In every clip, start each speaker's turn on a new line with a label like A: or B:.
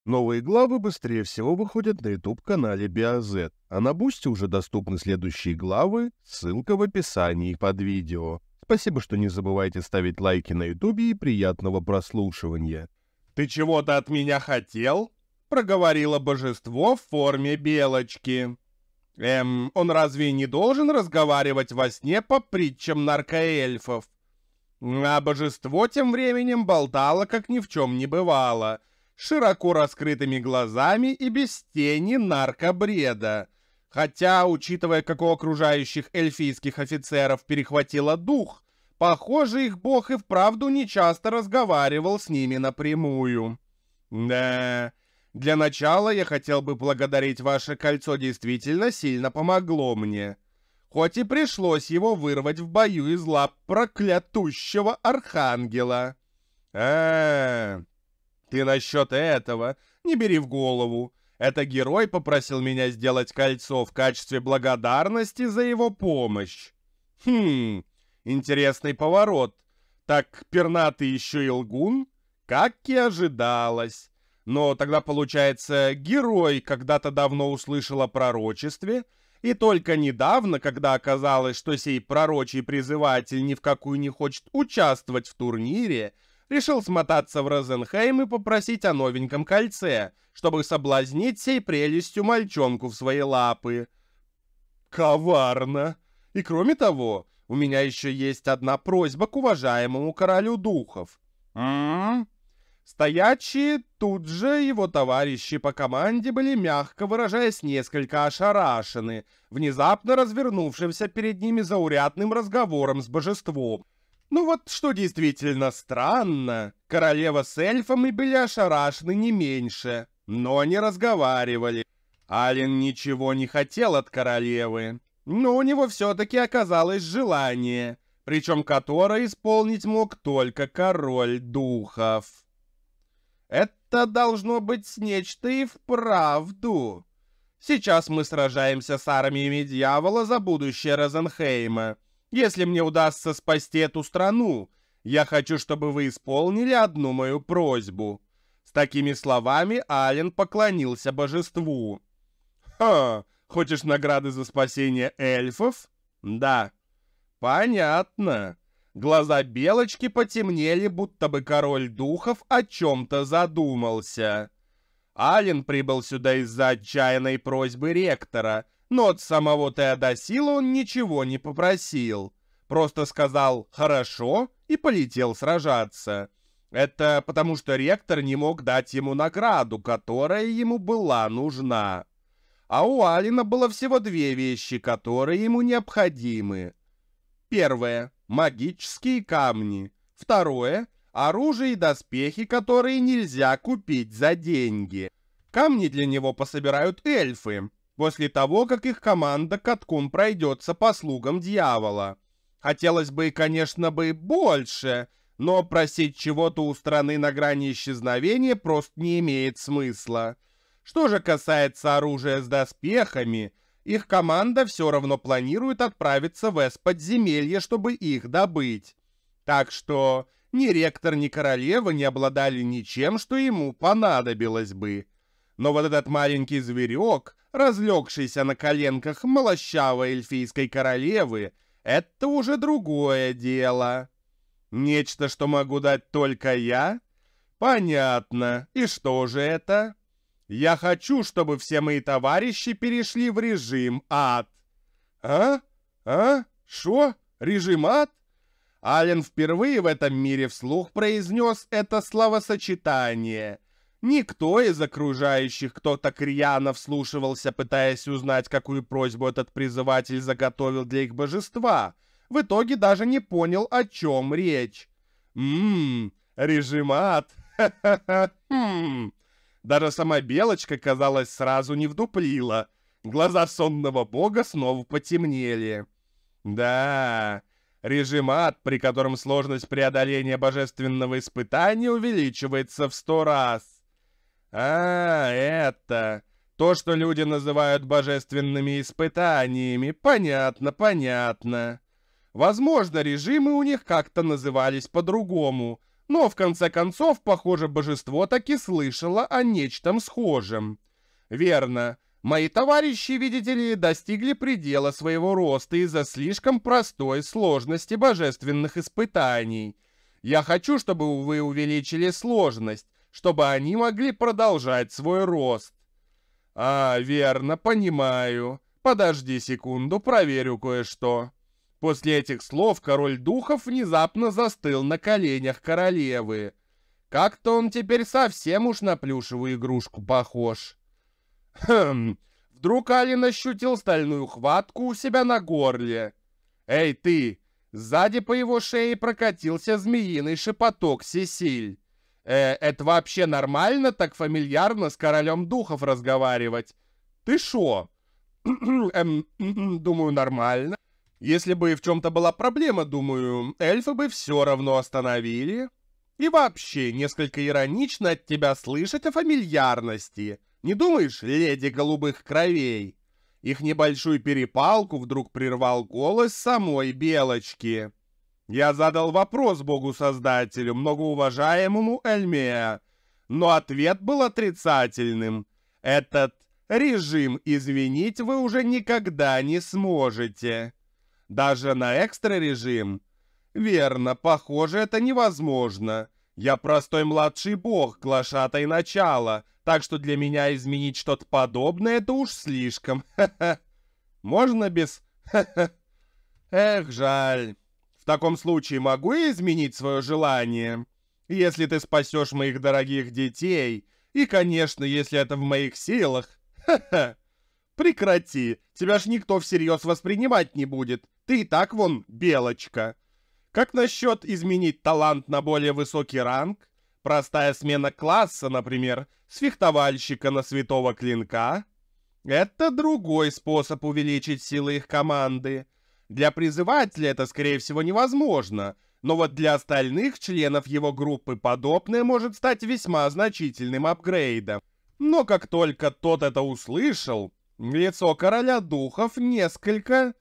A: Новые главы быстрее всего выходят на YouTube-канале BioZ, а на Бусти уже доступны следующие главы, ссылка в описании под видео. Спасибо, что не забывайте ставить лайки на YouTube и приятного прослушивания.
B: «Ты чего-то от меня хотел?» — проговорило божество в форме белочки. Он разве не должен разговаривать во сне по притчам наркоэльфов? А божество тем временем болтало, как ни в чем не бывало, широко раскрытыми глазами и без тени наркобреда. Хотя, учитывая, как у окружающих эльфийских офицеров перехватило дух, похоже, их бог и вправду нечасто разговаривал с ними напрямую. Да, для начала я хотел бы благодарить, ваше кольцо действительно сильно помогло мне. Хоть и пришлось его вырвать в бою из лап проклятущего архангела. Ты насчет этого не бери в голову. Это герой попросил меня сделать кольцо в качестве благодарности за его помощь. Интересный поворот. Так пернатый еще и лгун? Как и ожидалось. Но тогда, получается, герой когда-то давно услышал о пророчестве, и только недавно, когда оказалось, что сей пророчий призыватель ни в какую не хочет участвовать в турнире, решил смотаться в Розенхейм и попросить о новеньком кольце, чтобы соблазнить сей прелестью мальчонку в свои лапы. Коварно! И кроме того, у меня еще есть одна просьба к уважаемому королю духов. Стоячие тут же его товарищи по команде были, мягко выражаясь, несколько ошарашены внезапно развернувшимся перед ними заурядным разговором с божеством. Ну вот что действительно странно, королева с эльфами были ошарашены не меньше, но не разговаривали. Ален ничего не хотел от королевы, но у него все-таки оказалось желание, причем которое исполнить мог только король духов. Это должно быть нечто и вправду. Сейчас мы сражаемся с армиями дьявола за будущее Розенхейма. Если мне удастся спасти эту страну, я хочу, чтобы вы исполнили одну мою просьбу». С такими словами Ален поклонился божеству. Хочешь награды за спасение эльфов? Да. Понятно. Глаза белочки потемнели, будто бы король духов о чем-то задумался. Ален прибыл сюда из-за отчаянной просьбы ректора, но от самого Теодосила он ничего не попросил. Просто сказал «хорошо» и полетел сражаться. Это потому, что ректор не мог дать ему награду, которая ему была нужна. А у Алена было всего две вещи, которые ему необходимы. Первое — магические камни. Второе — оружие и доспехи, которые нельзя купить за деньги. Камни для него пособирают эльфы, после того, как их команда катком пройдется по слугам дьявола. Хотелось бы, конечно, больше, но просить чего-то у страны на грани исчезновения просто не имеет смысла. Что же касается оружия с доспехами, их команда все равно планирует отправиться в Эс-подземелье, чтобы их добыть. Так что ни ректор, ни королева не обладали ничем, что ему понадобилось бы. Но вот этот маленький зверек, разлегшийся на коленках молощавой эльфийской королевы, это уже другое дело. Нечто, что могу дать только я? Понятно. И что же это? Я хочу, чтобы все мои товарищи перешли в режим ад. Шо? Режим ад? Ален впервые в этом мире вслух произнес это словосочетание. Никто из окружающих, кто так рьяно вслушивался, пытаясь узнать, какую просьбу этот призыватель заготовил для их божества, в итоге даже не понял, о чем речь. Режим ад. Даже сама белочка, казалось, сразу не вдуплила. Глаза сонного бога снова потемнели. Да, режим ад, при котором сложность преодоления божественного испытания увеличивается в 100 раз. Это... То, что люди называют божественными испытаниями. Понятно. Возможно, режимы у них как-то назывались по-другому. Но в конце концов, похоже, божество таки слышало о нечтом схожем. Верно. Мои товарищи, видите ли, достигли предела своего роста из-за слишком простой сложности божественных испытаний. Я хочу, чтобы вы увеличили сложность, чтобы они могли продолжать свой рост. Верно, понимаю. Подожди секунду, проверю кое-что. После этих слов король духов внезапно застыл на коленях королевы. Как-то он теперь совсем уж на плюшевую игрушку похож. Вдруг Ален ощутил стальную хватку у себя на горле. «Эй, ты!» Сзади по его шее прокатился змеиный шепоток Сесиль. «Это вообще нормально так фамильярно с королем духов разговаривать? Ты шо?» «Думаю, нормально. Если бы в чем-то была проблема, думаю, эльфы бы все равно остановили. И вообще, несколько иронично от тебя слышать о фамильярности. Не думаешь, леди голубых кровей?» Их небольшую перепалку вдруг прервал голос самой Белочки. Я задал вопрос богу-создателю, многоуважаемому Эльмеа, но ответ был отрицательным. Этот режим изменить вы уже никогда не сможете. Даже на экстра-режим? Верно, похоже, это невозможно. Я простой младший бог, глашатай начала, так что для меня изменить что-то подобное — это уж слишком. Можно без... Эх, жаль. В таком случае могу я изменить свое желание? Если ты спасешь моих дорогих детей, и, конечно, если это в моих силах. Прекрати, тебя ж никто всерьез воспринимать не будет. Ты и так вон белочка. Как насчет изменить талант на более высокий ранг? Простая смена класса, например, с фехтовальщика на святого клинка? Это другой способ увеличить силы их команды. Для призывателя это, скорее всего, невозможно, но вот для остальных членов его группы подобное может стать весьма значительным апгрейдом. Но как только тот это услышал, лицо короля духов несколько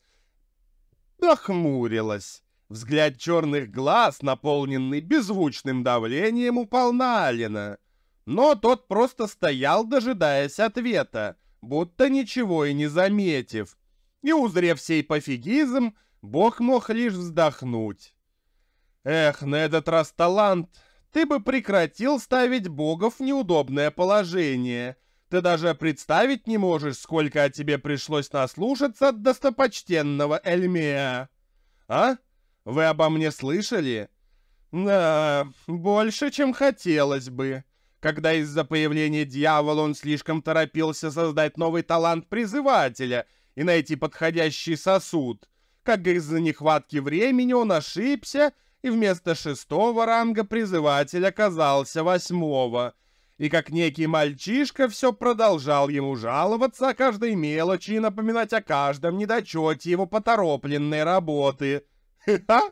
B: нахмурилось. Взгляд черных глаз, наполненный беззвучным давлением, упал на Алена. Но тот просто стоял, дожидаясь ответа, будто ничего и не заметив. И, узрев сей пофигизм, бог мог лишь вздохнуть. Эх, на этот раз талант, ты бы прекратил ставить богов в неудобное положение. Ты даже представить не можешь, сколько о тебе пришлось наслушаться от достопочтенного Эльмеа. А? Вы обо мне слышали? Да, больше, чем хотелось бы. Когда из-за появления дьявола он слишком торопился создать новый талант призывателя и найти подходящий сосуд, как из-за нехватки времени он ошибся, и вместо 6-го ранга призыватель оказался 8-го. И как некий мальчишка все продолжал ему жаловаться о каждой мелочи и напоминать о каждом недочете его поторопленной работы. Ха-ха!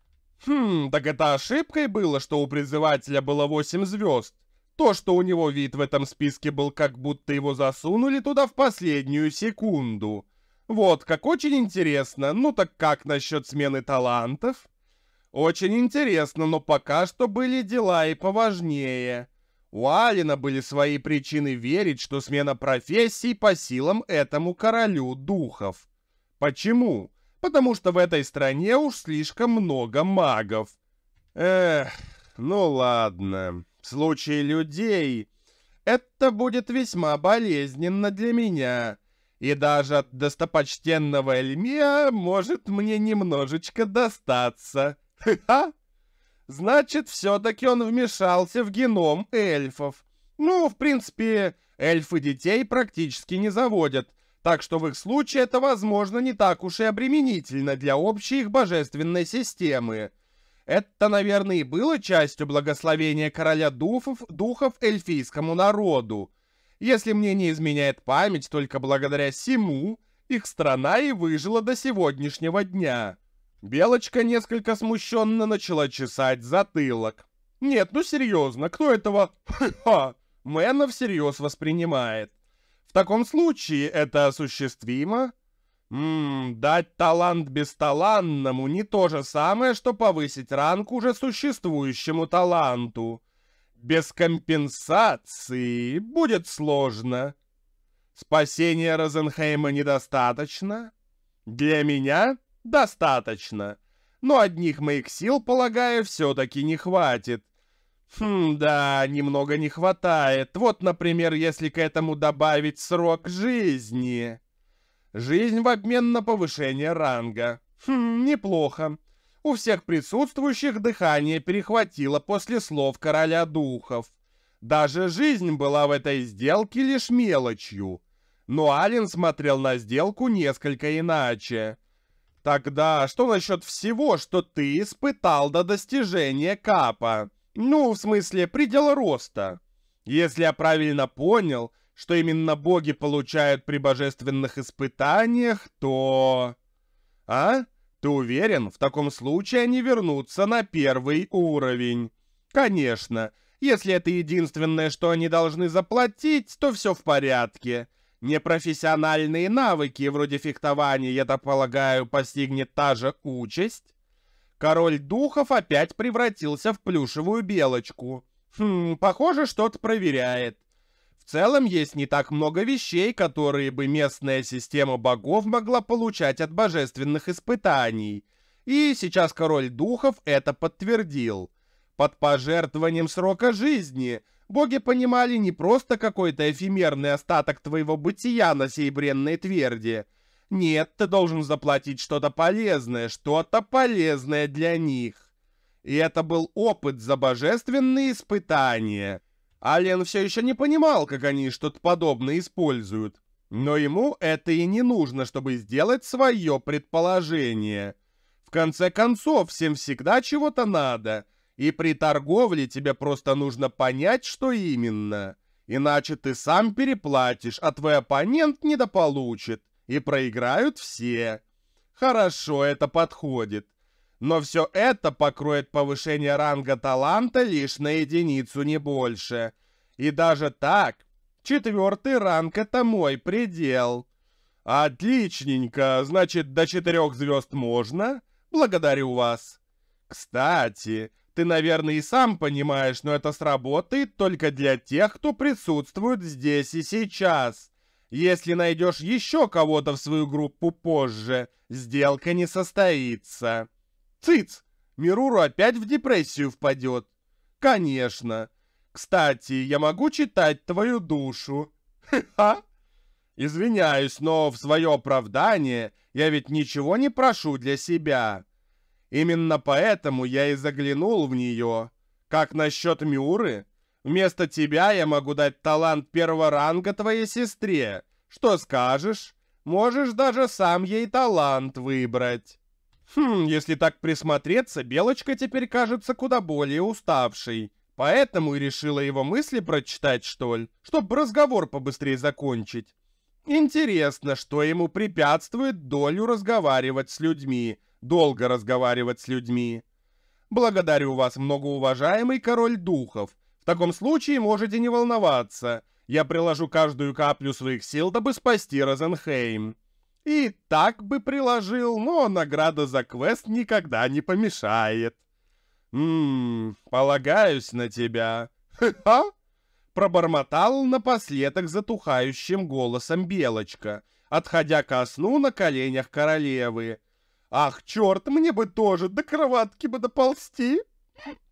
B: Так это ошибкой было, что у призывателя было 8 звезд. То, что у него вид в этом списке был, как будто его засунули туда в последнюю секунду. Вот, как очень интересно. Ну так как насчет смены талантов? Очень интересно, но пока что были дела и поважнее. У Алина были свои причины верить, что смена профессий по силам этому королю духов. Почему? Потому что в этой стране уж слишком много магов. Ну ладно. В случае людей это будет весьма болезненно для меня. И даже от достопочтенного Эльмеа может мне немножечко достаться. Ха-ха! Значит, все-таки он вмешался в геном эльфов. Ну, в принципе, эльфы детей практически не заводят, так что в их случае это, возможно, не так уж и обременительно для общей их божественной системы. Это, наверное, и было частью благословения короля духов эльфийскому народу. Если мне не изменяет память, только благодаря сему их страна и выжила до сегодняшнего дня. Белочка несколько смущенно начала чесать затылок. Нет, ну серьезно, кто этого Мэна всерьез воспринимает? В таком случае это осуществимо? Дать талант бесталанному не то же самое, что повысить ранг уже существующему таланту. Без компенсации будет сложно. Спасения Розенхейма недостаточно? Для меня достаточно. Но одних моих сил, полагаю, все-таки не хватит. Да, немного не хватает. Вот, например, если к этому добавить срок жизни. Жизнь в обмен на повышение ранга. Неплохо. У всех присутствующих дыхание перехватило после слов короля духов. Даже жизнь была в этой сделке лишь мелочью. Но Ален смотрел на сделку несколько иначе. Тогда что насчет всего, что ты испытал до достижения капа? Ну, в смысле, предела роста. Если я правильно понял, что именно боги получают при божественных испытаниях, то... А? Ты уверен? В таком случае они вернутся на первый уровень. Конечно, если это единственное, что они должны заплатить, то все в порядке. Непрофессиональные навыки, вроде фехтования, я так полагаю, постигнет та же участь. Король духов опять превратился в плюшевую белочку. Похоже, что-то проверяет. В целом, есть не так много вещей, которые бы местная система богов могла получать от божественных испытаний. И сейчас король духов это подтвердил. Под пожертвованием срока жизни боги понимали не просто какой-то эфемерный остаток твоего бытия на сей бренной тверди. Нет, ты должен заплатить что-то полезное для них. И это был опыт за божественные испытания. Ален все еще не понимал, как они что-то подобное используют. Но ему это и не нужно, чтобы сделать свое предположение. В конце концов, всем всегда чего-то надо. И при торговле тебе просто нужно понять, что именно. Иначе ты сам переплатишь, а твой оппонент недополучит. И проиграют все. Хорошо, это подходит. Но все это покроет повышение ранга таланта лишь на единицу, не больше. И даже так, 4-й ранг — это мой предел. Отличненько, значит, до 4 звезд можно? Благодарю вас. Кстати, ты, наверное, и сам понимаешь, но это сработает только для тех, кто присутствует здесь и сейчас. Если найдешь еще кого-то в свою группу позже, сделка не состоится. Цыц! Мируру опять в депрессию впадет. Конечно. Кстати, я могу читать твою душу. Ха-ха! Извиняюсь, но в свое оправдание я ведь ничего не прошу для себя. Именно поэтому я и заглянул в нее. Как насчет Мюры? Вместо тебя я могу дать талант 1-го ранга твоей сестре. Что скажешь? Можешь даже сам ей талант выбрать. Если так присмотреться, Белочка теперь кажется куда более уставшей. Поэтому и решила его мысли прочитать, что ли, чтобы разговор побыстрее закончить. Интересно, что ему препятствует долю разговаривать с людьми, долго разговаривать с людьми. Благодарю вас, многоуважаемый король духов. В таком случае можете не волноваться. Я приложу каждую каплю своих сил, дабы спасти Розенхейм. И так бы приложил, но награда за квест никогда не помешает. Полагаюсь на тебя. Ха-ха! Пробормотал напоследок затухающим голосом Белочка, отходя ко сну на коленях королевы. Ах, черт, мне бы тоже до кроватки бы доползти.